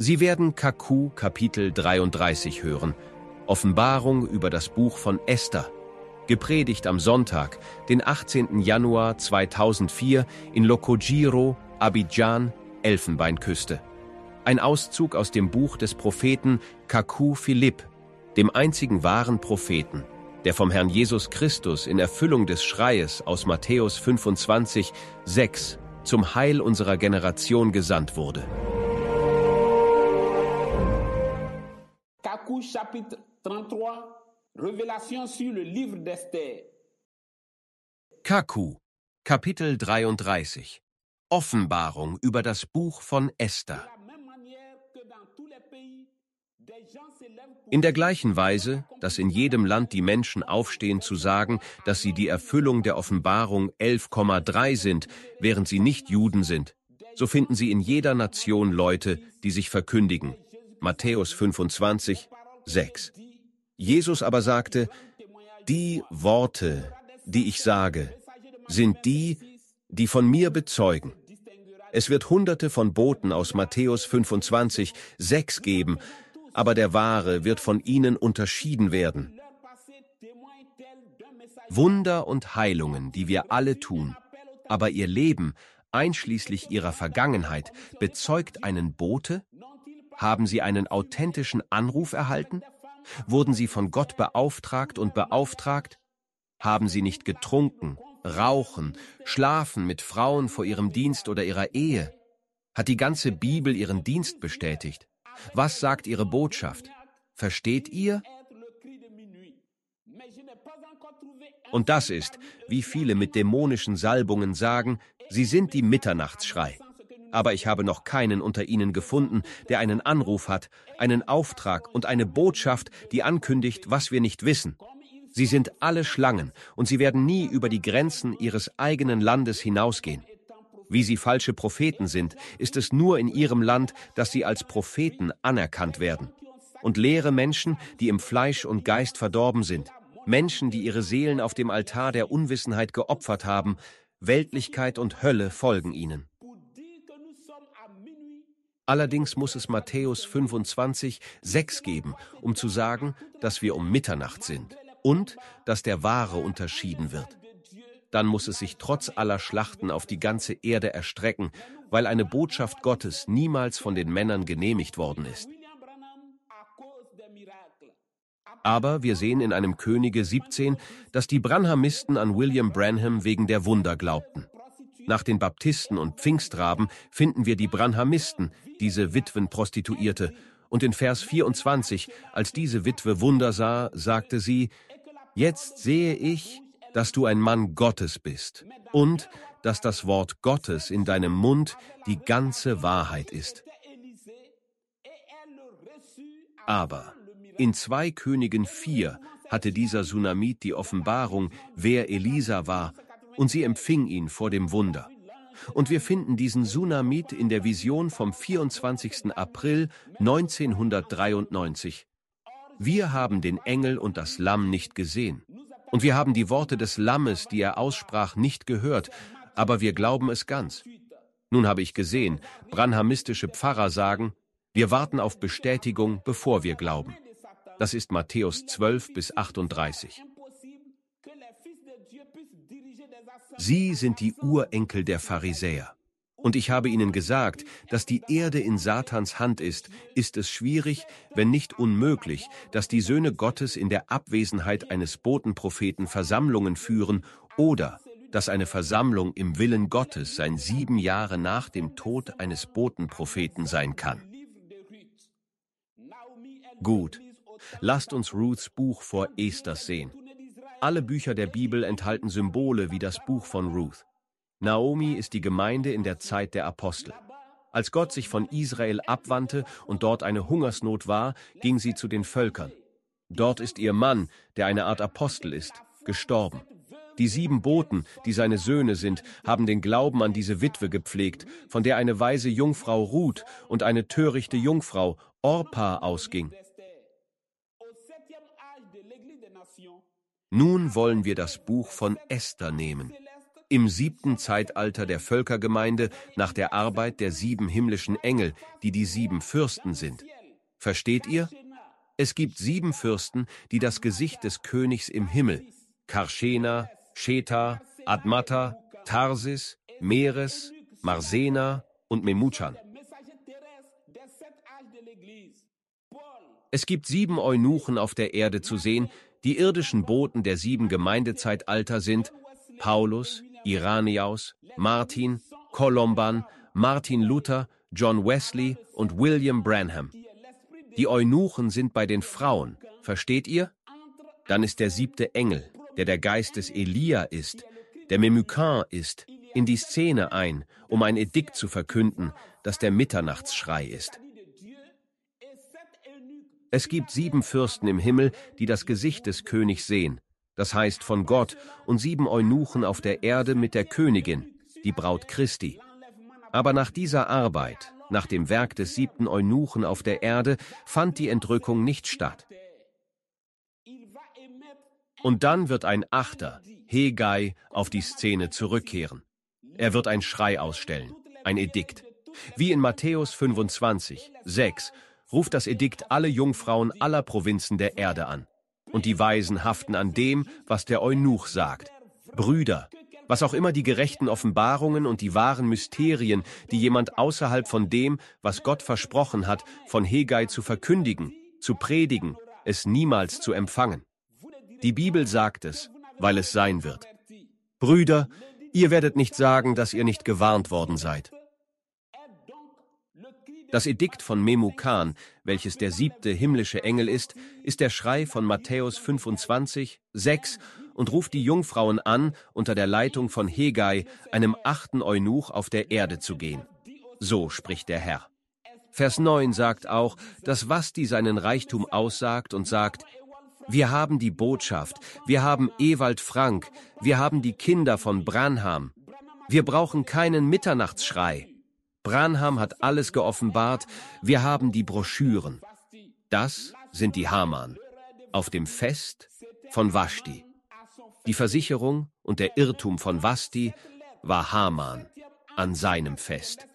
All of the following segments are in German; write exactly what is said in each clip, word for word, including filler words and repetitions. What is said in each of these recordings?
Sie werden Kaku Kapitel dreiunddreißig hören, Offenbarung über das Buch von Esther, gepredigt am Sonntag, den achtzehnten Januar zweitausendvier in Lokojiro, Abidjan, Elfenbeinküste. Ein Auszug aus dem Buch des Propheten Kaku Philipp, dem einzigen wahren Propheten, der vom Herrn Jesus Christus in Erfüllung des Schreies aus Matthäus fünfundzwanzig, sechs zum Heil unserer Generation gesandt wurde. Kaku chapitre trente-trois, Révélation sur le livre d'Esther. Kaku, Kapitel dreiunddreißig. Offenbarung über das Buch von Esther. In der gleichen Weise, dass in jedem Land die Menschen aufstehen zu sagen, dass sie die Erfüllung der Offenbarung elf Komma drei sind, während sie nicht Juden sind, so finden Sie in jeder Nation Leute, die sich verkündigen. Matthäus fünfundzwanzig, sechs. Jesus aber sagte, die Worte, die ich sage, sind die, die von mir bezeugen. Es wird hunderte von Boten aus Matthäus fünfundzwanzig, sechs geben, aber der Wahre wird von ihnen unterschieden werden. Wunder und Heilungen, die wir alle tun, aber ihr Leben, einschließlich ihrer Vergangenheit, bezeugt einen Bote? Haben sie einen authentischen Anruf erhalten? Wurden sie von Gott beauftragt und beauftragt? Haben sie nicht getrunken, rauchen, schlafen mit Frauen vor ihrem Dienst oder ihrer Ehe? Hat die ganze Bibel ihren Dienst bestätigt? Was sagt ihre Botschaft? Versteht ihr? Und das ist, wie viele mit dämonischen Salbungen sagen, sie sind die Mitternachtsschrei. Aber ich habe noch keinen unter ihnen gefunden, der einen Anruf hat, einen Auftrag und eine Botschaft, die ankündigt, was wir nicht wissen. Sie sind alle Schlangen und sie werden nie über die Grenzen ihres eigenen Landes hinausgehen. Wie sie falsche Propheten sind, ist es nur in ihrem Land, dass sie als Propheten anerkannt werden. Und leere Menschen, die im Fleisch und Geist verdorben sind, Menschen, die ihre Seelen auf dem Altar der Unwissenheit geopfert haben, Weltlichkeit und Hölle folgen ihnen. Allerdings muss es Matthäus fünfundzwanzig, sechs geben, um zu sagen, dass wir um Mitternacht sind und dass der Wahre unterschieden wird. Dann muss es sich trotz aller Schlachten auf die ganze Erde erstrecken, weil eine Botschaft Gottes niemals von den Männern genehmigt worden ist. Aber wir sehen in einem Könige siebzehn, dass die Branhamisten an William Branham wegen der Wunder glaubten. Nach den Baptisten und Pfingstraben finden wir die Branhamisten, diese Witwenprostituierte. Und in Vers vierundzwanzig, als diese Witwe Wunder sah, sagte sie, jetzt sehe ich, dass du ein Mann Gottes bist und dass das Wort Gottes in deinem Mund die ganze Wahrheit ist. Aber in zwei Königen vier hatte dieser Sunamit die Offenbarung, wer Elisa war, und sie empfing ihn vor dem Wunder. Und wir finden diesen Sunamit in der Vision vom vierundzwanzigsten April neunzehnhundertdreiundneunzig. Wir haben den Engel und das Lamm nicht gesehen. Und wir haben die Worte des Lammes, die er aussprach, nicht gehört, aber wir glauben es ganz. Nun habe ich gesehen, branhamistische Pfarrer sagen, wir warten auf Bestätigung, bevor wir glauben. Das ist Matthäus zwölf bis achtunddreißig. Sie sind die Urenkel der Pharisäer. Und ich habe ihnen gesagt, dass die Erde in Satans Hand ist, ist es schwierig, wenn nicht unmöglich, dass die Söhne Gottes in der Abwesenheit eines Botenpropheten Versammlungen führen oder dass eine Versammlung im Willen Gottes sein sieben Jahre nach dem Tod eines Botenpropheten sein kann. Gut, lasst uns Ruths Buch vor Esthers sehen. Alle Bücher der Bibel enthalten Symbole wie das Buch von Ruth. Naomi ist die Gemeinde in der Zeit der Apostel. Als Gott sich von Israel abwandte und dort eine Hungersnot war, ging sie zu den Völkern. Dort ist ihr Mann, der eine Art Apostel ist, gestorben. Die sieben Boten, die seine Söhne sind, haben den Glauben an diese Witwe gepflegt, von der eine weise Jungfrau Ruth und eine törichte Jungfrau Orpa ausging. Nun wollen wir das Buch von Esther nehmen. Im siebten Zeitalter der Völkergemeinde nach der Arbeit der sieben himmlischen Engel, die die sieben Fürsten sind. Versteht ihr? Es gibt sieben Fürsten, die das Gesicht des Königs im Himmel, Karschena, Sheta, Admata, Tarsis, Meres, Marsena und Memucan. Es gibt sieben Eunuchen auf der Erde zu sehen. Die irdischen Boten der sieben Gemeindezeitalter sind Paulus, Irenaeus, Martin, Columban, Martin Luther, John Wesley und William Branham. Die Eunuchen sind bei den Frauen, versteht ihr? Dann ist der siebte Engel, der der Geist des Elia ist, der Memucan ist, in die Szene ein, um ein Edikt zu verkünden, das der Mitternachtsschrei ist. Es gibt sieben Fürsten im Himmel, die das Gesicht des Königs sehen, das heißt von Gott, und sieben Eunuchen auf der Erde mit der Königin, die Braut Christi. Aber nach dieser Arbeit, nach dem Werk des siebten Eunuchen auf der Erde, fand die Entrückung nicht statt. Und dann wird ein Achter, Hegai, auf die Szene zurückkehren. Er wird ein Schrei ausstellen, ein Edikt. Wie in Matthäus fünfundzwanzig, sechs, ruft das Edikt alle Jungfrauen aller Provinzen der Erde an. Und die Weisen haften an dem, was der Eunuch sagt. Brüder, was auch immer die gerechten Offenbarungen und die wahren Mysterien, die jemand außerhalb von dem, was Gott versprochen hat, von Hegai zu verkündigen, zu predigen, es niemals zu empfangen. Die Bibel sagt es, weil es sein wird. Brüder, ihr werdet nicht sagen, dass ihr nicht gewarnt worden seid. Das Edikt von Memucan, welches der siebte himmlische Engel ist, ist der Schrei von Matthäus fünfundzwanzig, sechs und ruft die Jungfrauen an, unter der Leitung von Hegai, einem achten Eunuch auf der Erde zu gehen. So spricht der Herr. Vers neun sagt auch, dass Vasti seinen Reichtum aussagt und sagt: Wir haben die Botschaft, wir haben Ewald Frank, wir haben die Kinder von Branham. Wir brauchen keinen Mitternachtsschrei. Branham hat alles geoffenbart, wir haben die Broschüren. Das sind die Haman, auf dem Fest von Vashti. Die Versicherung und der Irrtum von Vashti war Haman an seinem Fest.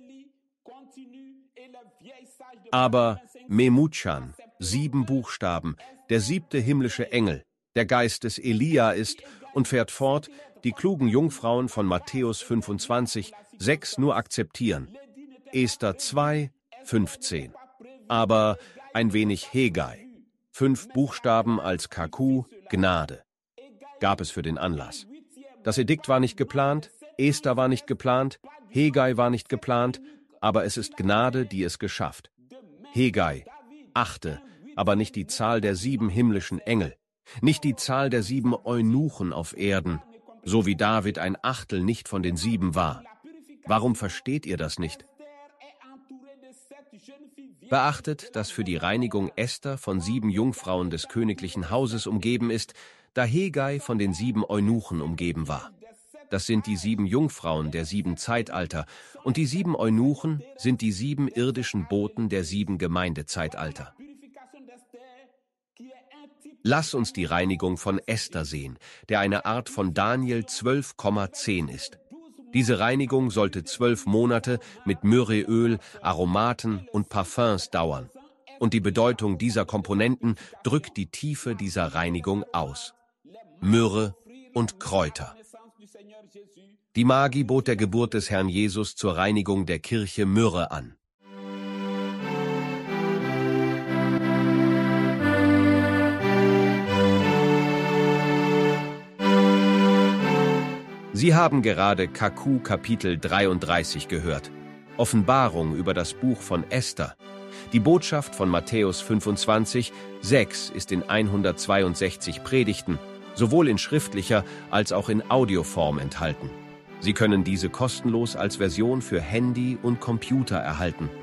Aber Memucan, sieben Buchstaben, der siebte himmlische Engel, der Geist des Elia ist und fährt fort, die klugen Jungfrauen von Matthäus fünfundzwanzig, sechs nur akzeptieren. Esther zwei, fünfzehn. Aber ein wenig Hegai. Fünf Buchstaben als Kaku, Gnade. Gab es für den Anlass. Das Edikt war nicht geplant, Esther war nicht geplant, Hegai war nicht geplant, aber es ist Gnade, die es geschafft. Hegai, achte, aber nicht die Zahl der sieben himmlischen Engel, nicht die Zahl der sieben Eunuchen auf Erden, so wie David ein Achtel nicht von den sieben war. Warum versteht ihr das nicht? Beachtet, dass für die Reinigung Esther von sieben Jungfrauen des königlichen Hauses umgeben ist, da Hegai von den sieben Eunuchen umgeben war. Das sind die sieben Jungfrauen der sieben Zeitalter, und die sieben Eunuchen sind die sieben irdischen Boten der sieben Gemeindezeitalter. Lass uns die Reinigung von Esther sehen, der eine Art von Daniel zwölf Komma zehn ist. Diese Reinigung sollte zwölf Monate mit Myrrheöl, Aromaten und Parfums dauern. Und die Bedeutung dieser Komponenten drückt die Tiefe dieser Reinigung aus. Myrrhe und Kräuter. Die Magi bot der Geburt des Herrn Jesus zur Reinigung der Kirche Myrrhe an. Sie haben gerade Kaku Kapitel dreiunddreißig gehört. Offenbarung über das Buch von Esther. Die Botschaft von Matthäus fünfundzwanzig, sechs ist in hundertzweiundsechzig Predigten, sowohl in schriftlicher als auch in Audioform enthalten. Sie können diese kostenlos als Version für Handy und Computer erhalten.